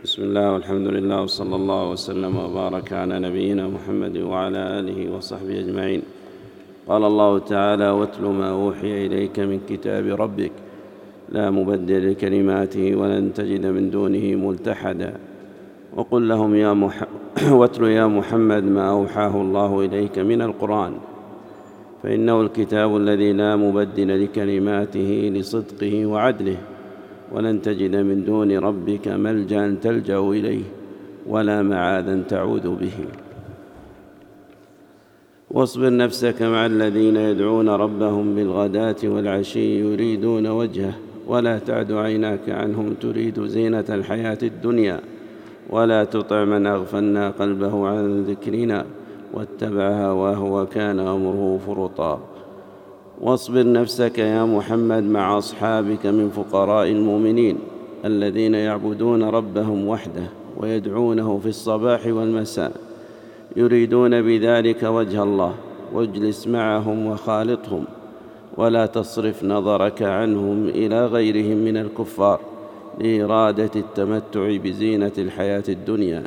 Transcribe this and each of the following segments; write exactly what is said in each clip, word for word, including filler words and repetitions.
بسم الله والحمد لله وصلى الله وسلم وبارك على نبينا محمد وعلى آله وصحبه أجمعين. قال الله تعالى: واتل ما أوحي إليك من كتاب ربك لا مبدل لكلماته ولن تجد من دونه ملتحدا. وقل لهم يا مح... واتل يا محمد ما أوحاه الله إليك من القرآن، فإنه الكتاب الذي لا مبدل لكلماته لصدقه وعدله، ولن تجد من دون ربك ملجأ تلجأ إليه ولا معاذا تعوذ به. واصبر نفسك مع الذين يدعون ربهم بالغداة والعشي يريدون وجهه، ولا تعد عيناك عنهم تريد زينة الحياة الدنيا، ولا تطع من أغفلنا قلبه عن ذكرنا واتبع هواه وكان أمره فرطا. واصبر نفسك يا محمد مع أصحابك من فقراء المؤمنين الذين يعبدون ربهم وحده ويدعونه في الصباح والمساء يريدون بذلك وجه الله، واجلس معهم وخالطهم، ولا تصرف نظرك عنهم إلى غيرهم من الكفار لإرادة التمتع بزينة الحياة الدنيا.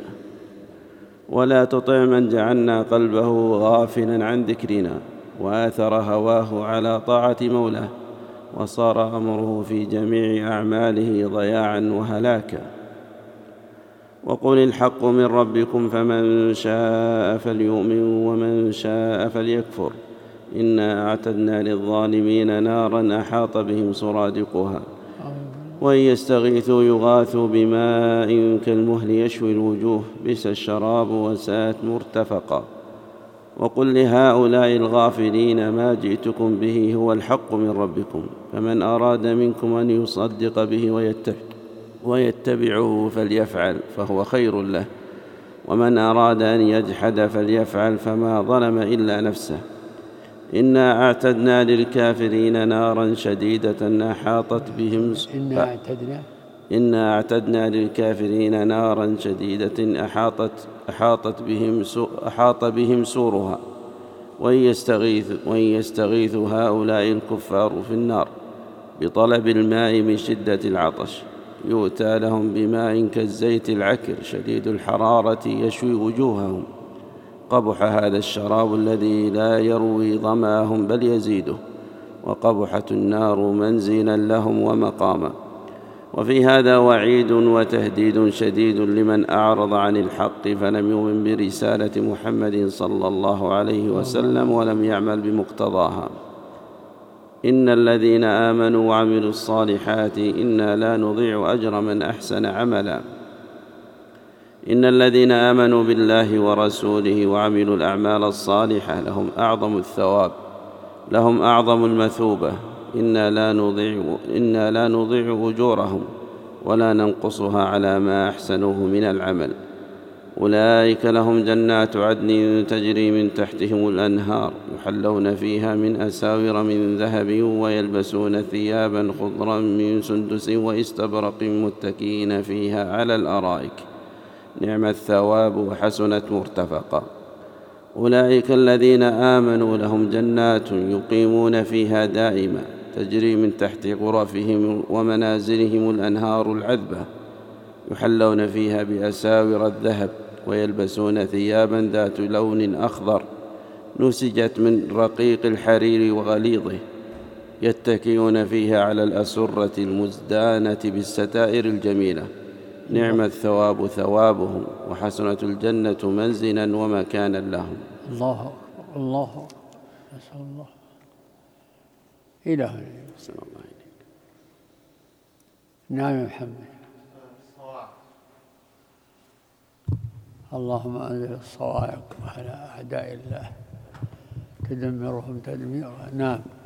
ولا تطع من جعلنا قلبه غافلا عن ذكرنا وآثر هواه على طاعة مولاه، وصار أمره في جميع أعماله ضياعا وهلاكا. وقل الحق من ربكم فمن شاء فليؤمن ومن شاء فليكفر، إنا أعتدنا للظالمين نارا أحاط بهم سرادقها، وإن يستغيثوا يغاثوا بماء كالمهل يشوي الوجوه بئس الشراب وساءت مرتفقا. وقل لهؤلاء الغافلين ما جئتكم به هو الحق من ربكم، فمن أراد منكم أن يصدق به ويتبع ويتبعه فليفعل فهو خير له، ومن أراد أن يجحد فليفعل فما ظلم إلا نفسه. إنا أعتدنا للكافرين نارا شديدة أحاطت بهم إنا أعتدنا إنا أعتدنا للكافرين نارا شديدة أحاطت أحاطت بهم أحاط بهم سورها، وإن يستغيث وإن يستغيث هؤلاء الكفار في النار بطلب الماء من شدة العطش يؤتى لهم بماء كالزيت العكر شديد الحرارة يشوي وجوههم، قبح هذا الشراب الذي لا يروي ظمأهم بل يزيده، وقبحت النار منزلا لهم ومقاما. وفي هذا وعيد وتهديد شديد لمن أعرض عن الحق فلم يؤمن برسالة محمد صلى الله عليه وسلم ولم يعمل بمقتضاها. إن الذين آمنوا وعملوا الصالحات إنا لا نضيع أجر من أحسن عملا. إن الذين آمنوا بالله ورسوله وعملوا الأعمال الصالحة لهم أعظم الثواب، لهم أعظم المثوبة. إنا لا نضيع إنا لا نضيع أجورهم ولا ننقصها على ما أحسنوه من العمل. أولئك لهم جنات عدن تجري من تحتهم الأنهار يحلون فيها من أساور من ذهب ويلبسون ثيابا خضرا من سندس واستبرق متكئين فيها على الأرائك نعم الثواب وحسنت مرتفقا. أولئك الذين آمنوا لهم جنات يقيمون فيها دائما تجري من تحت غرفهم ومنازلهم الأنهار العذبة يحلون فيها بأساور الذهب ويلبسون ثيابا ذات لون أخضر نسجت من رقيق الحرير وغليظه يتكئون فيها على الأسرة المزدانة بالستائر الجميلة نعم الثواب ثوابهم وحسنة الجنة منزلا ومكانا لهم. الله الله نسأل الله إله صلى الله عليه. نعم يا محمد. اللهم أنزل الصواعق على أعداء الله تدمرهم تدميرا. نعم.